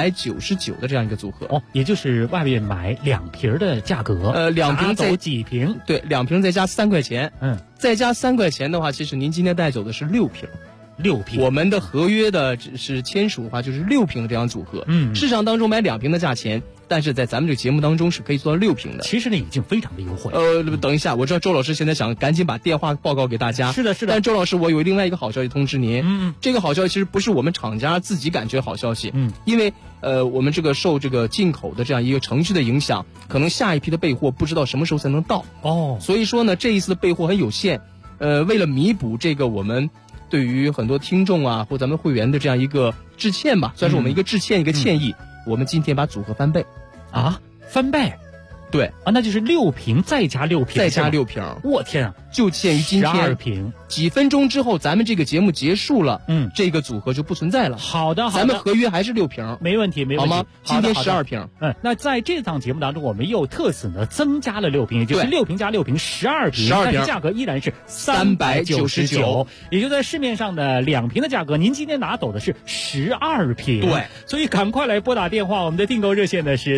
399的这样一个组合也就是外面买2瓶的价格。 2瓶再几瓶？ 对，2瓶再加3块钱。再加3块钱的话，其实您今天带走的是6瓶。我们的合约的是签署的话就是6瓶这样组合。市场当中买2瓶的价钱但是在咱们这个节目当中是可以做到6瓶的。 其实呢，已经非常的优惠。 等一下，我知道周老师现在想赶紧把电话报告给大家。 是的，是的。 但周老师，我有另外一个好消息通知您。这个好消息其实不是我们厂家自己感觉好消息。因为我们这个受这个进口的这样一个程序的影响，可能下一批的备货不知道什么时候才能到。所以说呢，这一次的备货很有限。为了弥补这个我们对于很多听众啊或咱们会员的这样一个致歉吧，算是我们一个致歉一个歉意。我们今天把组合翻倍。 翻倍？ 对啊，那就是6瓶再加6瓶， 再加6瓶。 我天啊！ 就限于今天 12瓶， 几分钟之后咱们这个节目结束了，这个组合就不存在了。 好的， 咱们合约还是6瓶， 没问题，没问题。 好吗？今天12瓶。 那在这档节目当中，我们又特此呢增加了6瓶，也就是6瓶加6瓶12瓶，但是价格依然是399，也就在市面上的2瓶的价格，您今天拿走的是12瓶。 对， 所以赶快来拨打电话，我们的订购热线呢是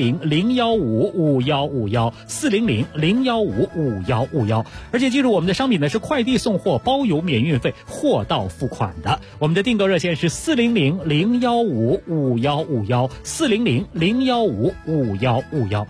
400-015-5151，400-015-5151，而且记住我们的商品呢是快递送货包邮免运费，货到付款的。我们的订购热线是400-015-5151，400-015-5151。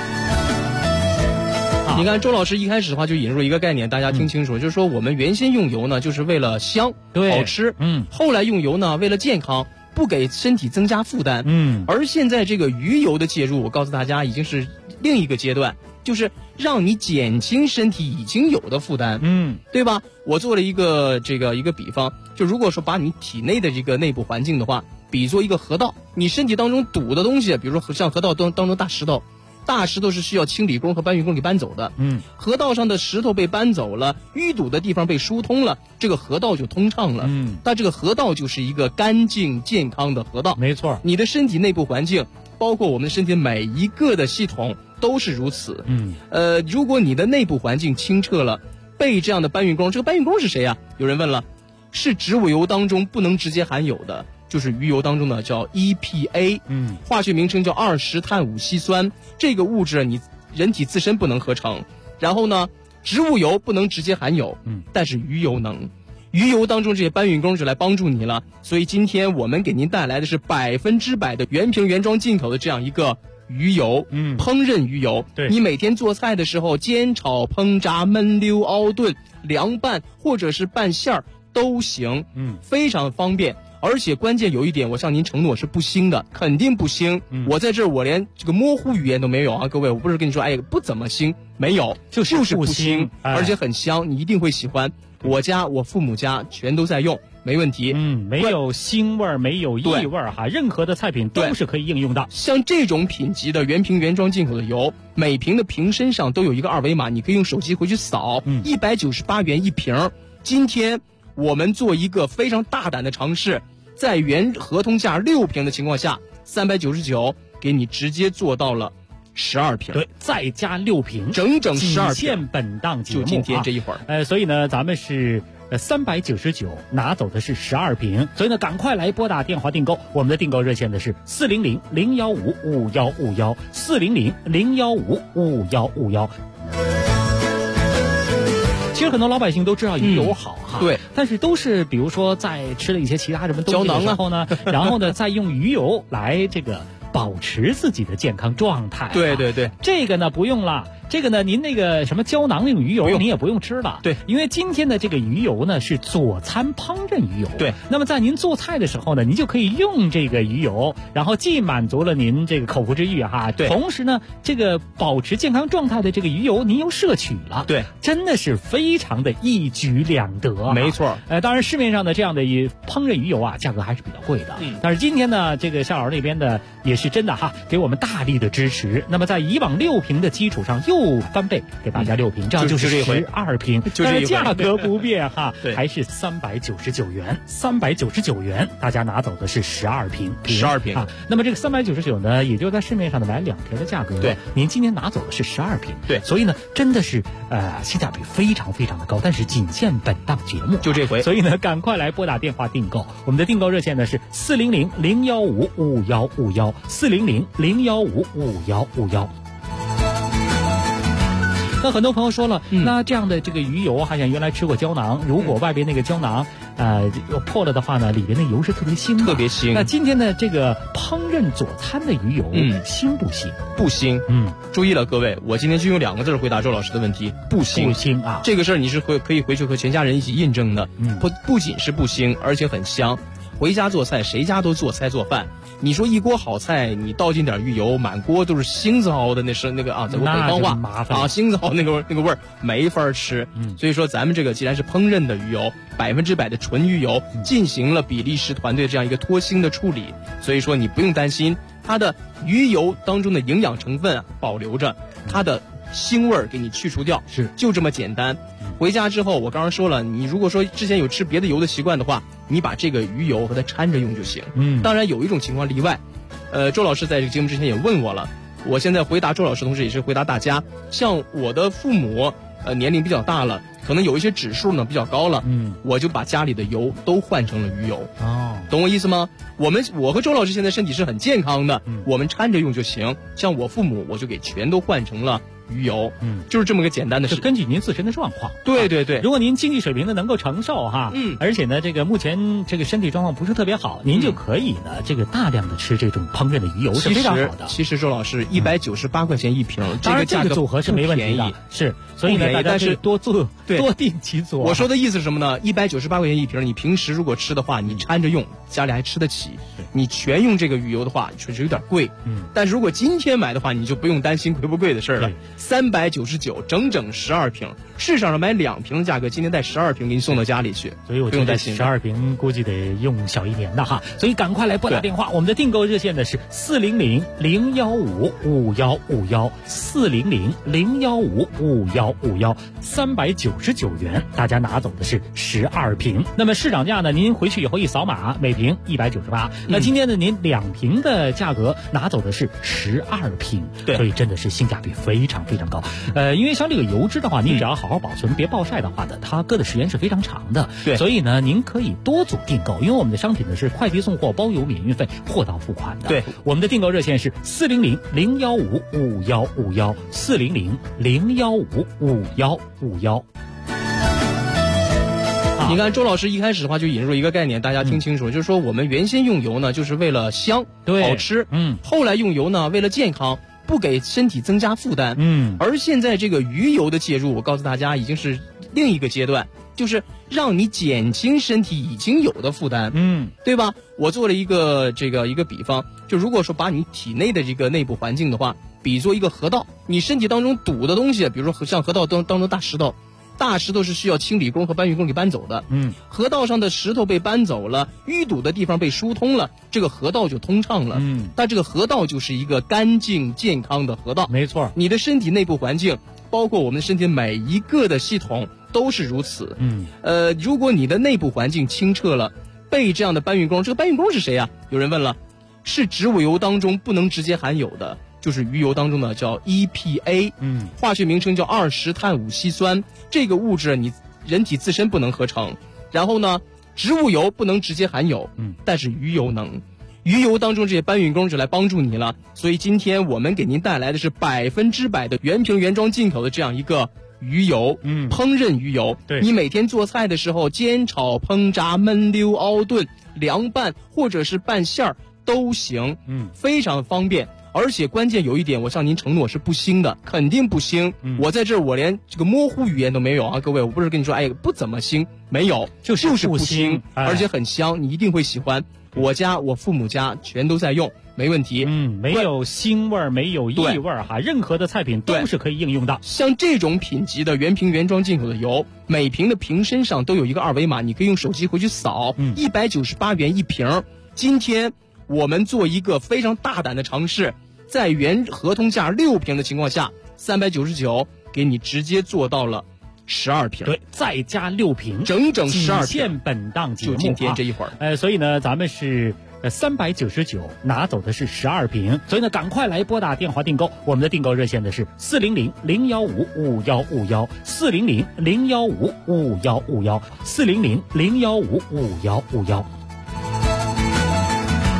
你看周老师一开始的话就引入一个概念，大家听清楚，就是说我们原先用油呢就是为了香好吃，后来用油呢为了健康，不给身体增加负担，而现在这个鱼油的介入，我告诉大家已经是另一个阶段，就是让你减轻身体已经有的负担，对吧？我做了一个比方，就如果说把你体内的这个内部环境的话，比作一个河道，你身体当中堵的东西，比如说像河道当中大石头是需要清理工和搬运工给搬走的，河道上的石头被搬走了，淤堵的地方被疏通了，这个河道就通畅了，但这个河道就是一个干净健康的河道， 没错。 你的身体内部环境，包括我们的身体每一个的系统都是如此，如果你的内部环境清澈了，被这样的搬运工，这个搬运工是谁啊？有人问了，是植物油当中不能直接含有的，就是鱼油当中的叫 EPA，化学名称叫20碳5烯酸，这个物质你人体自身不能合成，然后呢，植物油不能直接含有，但是鱼油能。鱼油当中这些搬运工就来帮助你了，所以今天我们给您带来的是100%的原瓶原装进口的这样一个鱼油，烹饪鱼油。 对， 你每天做菜的时候，煎炒烹炸焖溜熬炖凉拌或者是拌馅儿都行，非常方便。而且关键有一点，我向您承诺是不腥的，肯定不腥。我在这儿我连这个模糊语言都没有啊，各位，我不是跟你说不怎么腥，没有，就是不腥，而且很香，你一定会喜欢。我家我父母家全都在用，没问题。 没有腥味儿，没有异味儿哈，任何的菜品都是可以应用的。 像这种品级的原瓶原装进口的油，每瓶的瓶身上都有一个2维码，你可以用手机回去扫，198元一瓶。今天我们做一个非常大胆的尝试，在原合同价6瓶的情况下，399给你直接做到了12瓶， 对，再加6瓶， 整整12瓶， 仅限本档节目， 就今天这一会儿。 所以呢，咱们是399拿走的是12瓶，所以呢，赶快来拨打电话订购，我们的订购热线的是400-015-5151，400-015-5151。其实很多老百姓都知道鱼油好哈， 对， 但是都是比如说在吃了一些其他什么东西的时候呢，然后呢再用鱼油来这个保持自己的健康状态。 对对对， 这个呢不用了。这个呢，您那个什么胶囊那种鱼油，您也不用吃了。 对， 因为今天的这个鱼油呢是佐餐烹饪鱼油。 对， 那么在您做菜的时候呢，您就可以用这个鱼油，然后既满足了您这个口腹之欲哈， 对， 同时呢，这个保持健康状态的这个鱼油您又摄取了。 对， 真的是非常的一举两得。 没错。 当然市面上的这样的烹饪鱼油啊，价格还是比较贵的。但是今天呢，这个夏老师那边的也是真的哈，给我们大力的支持。那么在以往6瓶的基础上又翻倍。给大家6瓶，这样就是12瓶，但是价格不变哈，还是399元，399元，大家拿走的是12瓶啊。那么这个399呢，也就在市面上的买2瓶的价格， 对， 您今天拿走的是12瓶， 对， 所以呢，真的是性价比非常非常的高，但是仅限本档节目， 就这回， 所以呢，赶快来拨打电话订购，我们的订购热线呢是400-015-5151，400-015-5151。 那很多朋友说了，那这样的这个鱼油，好像原来吃过胶囊，如果外边那个胶囊破了的话呢，里边的油是特别腥的， 特别腥。 那今天的这个烹饪佐餐的鱼油，腥不腥？ 不腥。注意了各位，我今天就用2个字回答周老师的问题，不腥。 不腥啊， 这个事儿你是可以回去和全家人一起印证的。不仅是不腥，而且很香。回家做菜，谁家都做菜做饭。你说一锅好菜，你倒进点鱼油，满锅都是腥子熬的，那是那个咱们北方话啊，腥子熬那个味儿没法吃。所以说咱们这个既然是烹饪的鱼油，100%的纯鱼油，进行了比利时团队这样一个脱腥的处理，所以说你不用担心它的鱼油当中的营养成分保留着，它的腥味儿给你去除掉，就这么简单。回家之后，我刚刚说了，你如果说之前有吃别的油的习惯的话，你把这个鱼油和它掺着用就行。当然有一种情况例外，周老师在这个节目之前也问我了，我现在回答周老师同时也是回答大家，像我的父母年龄比较大了，可能有一些指数呢比较高了，我就把家里的油都换成了鱼油。懂我意思吗？我和周老师现在身体是很健康的，我们掺着用就行。像我父母，我就给全都换成了鱼油，就是这么个简单的事。 根据您自身的状况， 对对对。 如果您经济水平呢能够承受哈，而且呢这个目前这个身体状况不是特别好，您就可以呢这个大量的吃这种烹饪的鱼油是非常好的。 其实周老师198块钱一瓶， 当然这个组合是没问题的，是，所以呢大家是多定期做。 我说的意思是什么呢？198块钱一瓶，你平时如果吃的话，你掺着用，家里还吃得起。你全用这个鱼油的话，确实有点贵。但是如果今天买的话，你就不用担心贵不贵的事了。399整整12瓶，市场上买2瓶的价格，今天带12瓶给你送到家里去， 所以我觉得12瓶估计得用小1年的哈，所以赶快来拨打电话，我们的订购热线呢是400-015-5151，400-015-5151，399元，大家拿走的是12瓶。那么市场价呢，您回去以后一扫码，每瓶198。那今天呢，您2瓶的价格拿走的是12瓶， 对， 所以真的是性价比非常非常高。因为像这个油脂的话，你只要好好保存，别暴晒的话呢，它搁的时间是非常长的。 对， 所以呢，您可以多组订购，因为我们的商品呢是快递送货，包邮免运费，货到付款的。 对， 我们的订购热线是400-015-5151，400-015-5151。 你看周老师一开始的话就引入一个概念，大家听清楚，就是说我们原先用油呢就是为了香，好吃，后来用油呢为了健康，不给身体增加负担，而现在这个鱼油的介入，我告诉大家已经是另一个阶段，就是让你减轻身体已经有的负担，对吧？我做了一个比方，就如果说把你体内的这个内部环境的话，比作一个河道，你身体当中堵的东西，比如说像河道当中大石头是需要清理工和搬运工给搬走的，河道上的石头被搬走了，淤堵的地方被疏通了，这个河道就通畅了，但这个河道就是一个干净健康的河道， 没错。 你的身体内部环境，包括我们身体每一个的系统都是如此，如果你的内部环境清澈了，被这样的搬运工，这个搬运工是谁啊？有人问了，是植物油当中不能直接含有的，就是鱼油当中的叫 EPA，化学名称叫2-碳5烯酸，这个物质你人体自身不能合成，然后呢，植物油不能直接含有，但是鱼油能。鱼油当中这些搬运工就来帮助你了，所以今天我们给您带来的是100%的原瓶原装进口的这样一个鱼油，烹饪鱼油。 对， 你每天做菜的时候，煎炒烹炸焖溜熬炖凉拌或者是拌馅儿都行，非常方便。而且关键有一点，我向您承诺是不腥的，肯定不腥。我在这儿我连这个模糊语言都没有啊，各位，我不是跟你说不怎么腥，没有，就是不腥，而且很香，你一定会喜欢。我父母家全都在用，没问题。 没有腥味儿，没有异味儿哈，任何的菜品都是可以应用的。 像这种品级的原瓶原装进口的油，每瓶的瓶身上都有一个2维码，你可以用手机回去扫，198元一瓶。今天我们做一个非常大胆的尝试，在原合同价6瓶的情况下，399给你直接做到了12瓶， 对，再加6瓶， 整整12瓶， 仅限本档节目， 就今天这一会儿。 所以呢，咱们是399拿走的是12瓶，所以呢，赶快来拨打电话订购，我们的订购热线的是400-015-5151，400-015-5151，400-015-5151。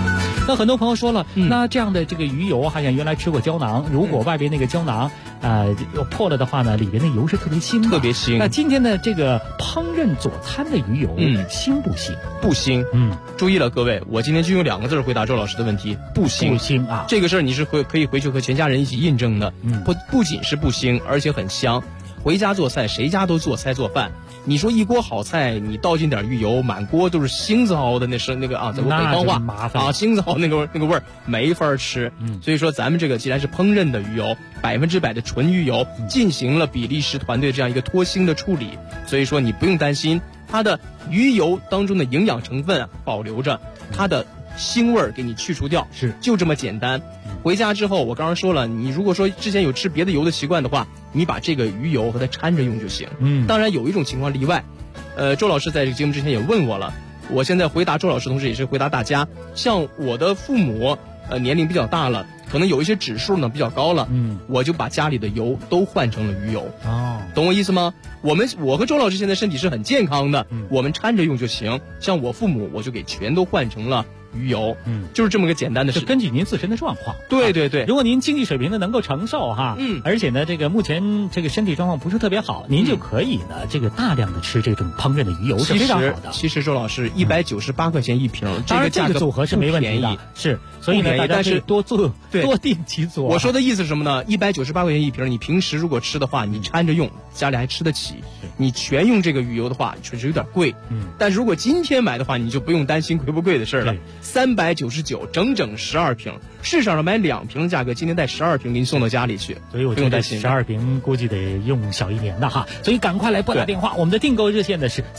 那很多朋友说了，那这样的这个鱼油，好像原来吃过胶囊，如果外边那个胶囊破了的话呢，里边的油是特别腥的， 特别腥。 那今天的这个烹饪佐餐的鱼油，腥不腥？ 不腥。注意了各位，我今天就用2个字回答周老师的问题，不腥。 不腥啊， 这个事儿你是可以回去和全家人一起印证的。不仅是不腥，而且很香。回家做菜，谁家都做菜做饭。你说一锅好菜，你倒进点鱼油，满锅都是腥子熬的，那个啊，咱们北方话啊，腥子熬那个味儿没法吃。所以说咱们这个既然是烹饪的鱼油，100%的纯鱼油，进行了比利时团队这样一个脱腥的处理，所以说你不用担心它的鱼油当中的营养成分保留着，它的腥味儿给你去除掉， 是就这么简单。回家之后，我刚刚说了，你如果说之前有吃别的油的习惯的话，你把这个鱼油和它掺着用就行。当然有一种情况例外，周老师在这个节目之前也问我了，我现在回答周老师同时也是回答大家，像我的父母年龄比较大了，可能有一些指数呢比较高了，我就把家里的油都换成了鱼油。懂我意思吗？我和周老师现在身体是很健康的，我们掺着用就行。像我父母，我就给全都换成了鱼油，就是这么个简单的事， 根据您自身的状况。 对对对， 如果您经济水平呢能够承受哈，而且呢这个目前这个身体状况不是特别好，您就可以呢这个大量的吃这种烹饪的鱼油是非常好的。 其实周老师198块钱一瓶， 这个价格组合是没问题的，是，所以呢大家可以多做多定期做。 我说的意思是什么呢？198块钱一瓶，你平时如果吃的话，你掺着用，家里还吃得起。你全用这个鱼油的话，确实有点贵。但是如果今天买的话，你就不用担心贵不贵的事了。399，整整12瓶。市场上买2瓶的价格，今天带12瓶给你送到家里去， 所以我觉得12瓶估计得用小1年的哈。所以赶快来拨打电话，我们的订购热线呢是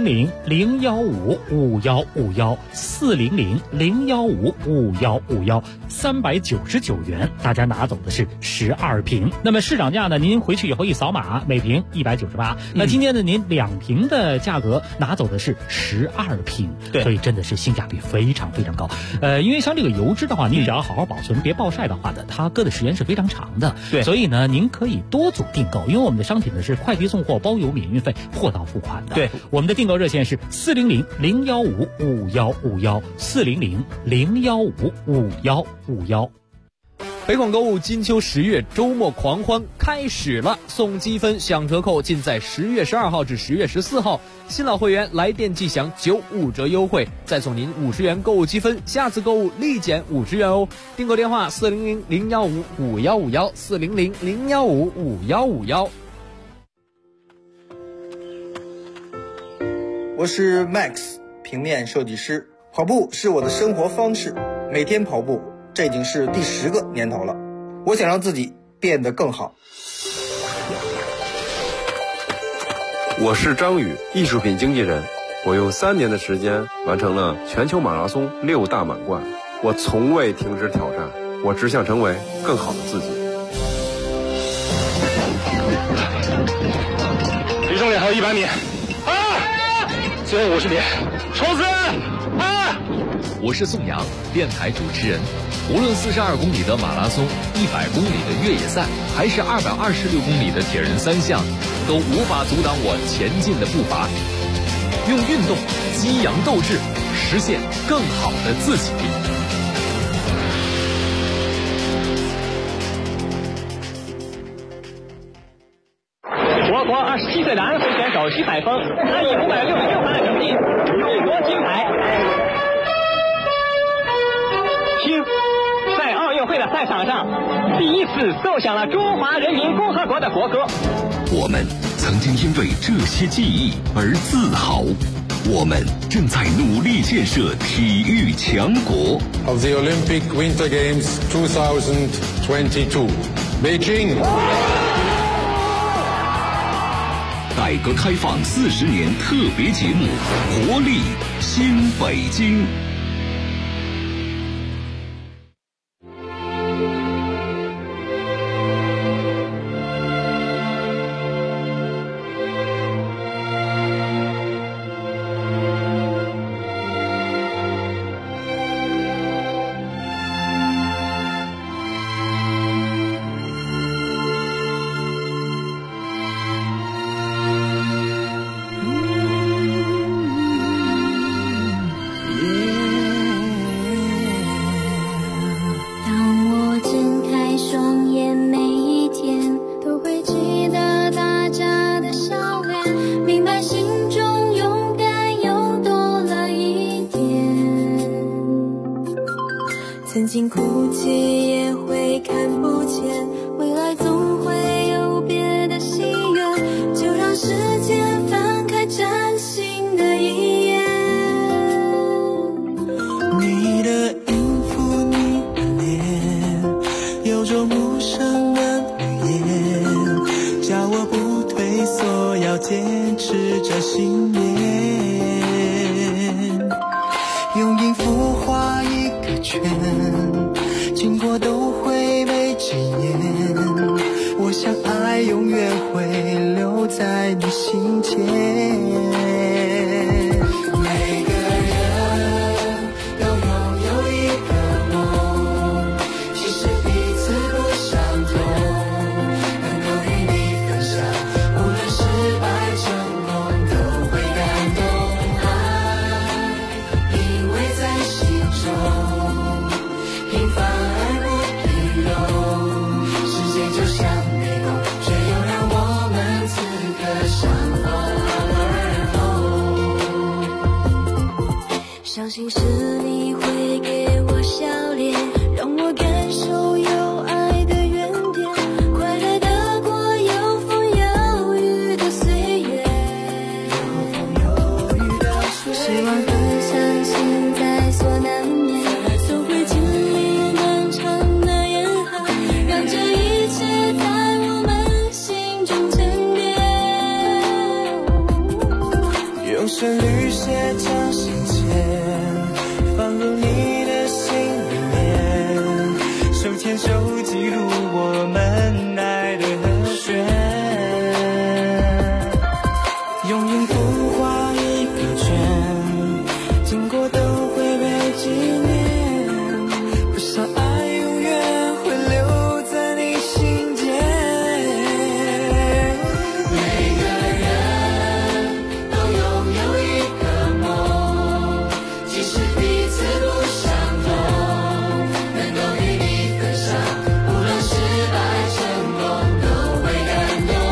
400-015-5151，400-015-5151，399元，大家拿走的是12瓶。那么市场价呢，您回去以后一扫码，每瓶198。那今天呢，您2瓶的价格拿走的是12瓶，所以真的是性价比非常非常高。因为像这个油脂的话，你只要好好保存，别暴晒的话呢，它搁的时间是非常长的。 对， 所以呢，您可以多组订购，因为我们的商品呢是快递送货、包邮、免运费、货到付款的。 对， 我们的订购热线是400-015-5151，400-015-5151。 北广购物金秋10月周末狂欢开始了，送积分享折扣尽在10月12号至10月14号。新老会员来电即享95折优惠，再送您50元购物积分，下次购物立减50元哦。订购电话400-015-5151，400-015-5151。 我是 Max， 平面设计师。跑步是我的生活方式，每天跑步，这已经是第10个年头了。我想让自己变得更好。 我是张宇，艺术品经纪人。我用3年的时间完成了全球马拉松6大满贯。我从未停止挑战，我只想成为更好的自己。 离终点还有100米，最后50米，冲刺！ 我是宋阳，电台主持人。无论42公里的马拉松、100公里的越野赛，还是226公里的铁人3项，都无法阻挡我前进的步伐。用运动激扬斗志，实现更好的自己。 我国27岁的安徽选手徐海峰，他以566分的成绩勇夺金牌。听，在奥运会的赛场上，第一次奏响了中华人民共和国的国歌。 我们曾经因为这些记忆而自豪，我们正在努力建设体育强国。 Of the Olympic Winter Games 2022, Beijing。 改革开放40年特别节目，活力新北京。 Yeah. 尽哭泣也会看不见，未来总会有别的心愿，就让时间翻开崭新的一页。 你的音符，你的脸，有种无声的语言，叫我不退缩，要坚持着信念。用音符画一个圈，经过都会被纪念。我想爱永远会留在你心间。每个人都拥有一个梦，其实彼此不相同，能够与你分享，无论失败成功都会感动。爱依偎在心中，平凡而不平庸，世界就像迷宫，却又让我们此刻相逢而后。 相信是你会给我笑脸，让我感受有爱的原点，快乐的过有风有雨的岁月，希望分享现在所难免，总会经历漫长的严寒，让这一切在我们心中沉淀。 用旋律写成信笺，放入你的心里面，手牵手记录我们爱的和弦。用音符画一个圈，经过都会被纪念。不想爱永远会留在你心间。每个人都拥有一个梦，即使彼此不相同，能够与你分享，无论失败成功都会感动。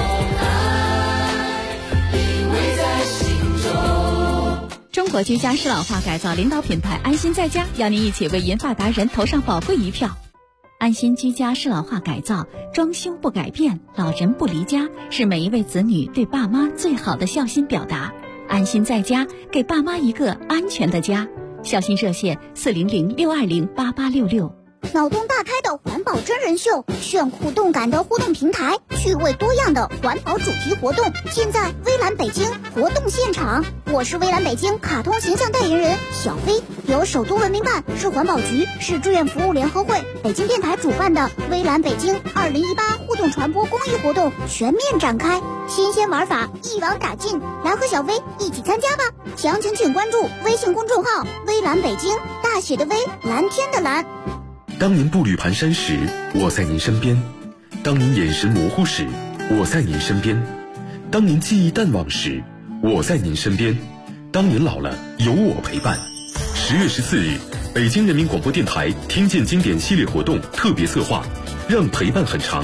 爱依偎在心中。 中国居家适老化改造领导品牌安心在家邀您一起为银发达人投上宝贵一票。安心居家适老化改造，装修不改变，老人不离家，是每一位子女对爸妈最好的孝心表达。安心在家，给爸妈一个安全的家。孝心热线400-620-8866。 脑洞大开的环保真人秀，炫酷动感的互动平台，趣味多样的环保主题活动，尽在微蓝北京活动现场。我是微蓝北京卡通形象代言人小飞，由首都文明办、市环保局、市志愿服务联合会、北京电台主办的微蓝北京2018互动传播公益活动全面展开，新鲜玩法一网打尽，来和小飞一起参加吧！详情请关注微信公众号微蓝北京，大写的微，蓝天的蓝。 当您步履蹒跚时，我在您身边；当您眼神模糊时，我在您身边；当您记忆淡忘时，我在您身边；当您老了，有我陪伴。10月14日，北京人民广播电台听见经典系列活动特别策划，让陪伴很长